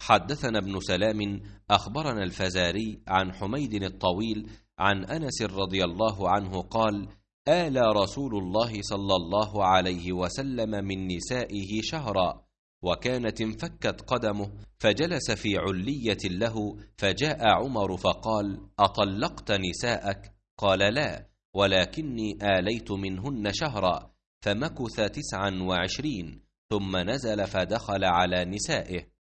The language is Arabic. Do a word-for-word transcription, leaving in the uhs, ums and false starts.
حدثنا ابن سلام أخبرنا الفزاري عن حميد الطويل عن أنس رضي الله عنه قال: آلى رسول الله صلى الله عليه وسلم من نسائه شهرا، وكانت انفكت قدمه، فجلس في علية له، فجاء عمر فقال: أطلقت نساءك؟ قال: لا، ولكني آليت منهن شهرا. فمكث تسعا وعشرين، ثم نزل فدخل على نسائه.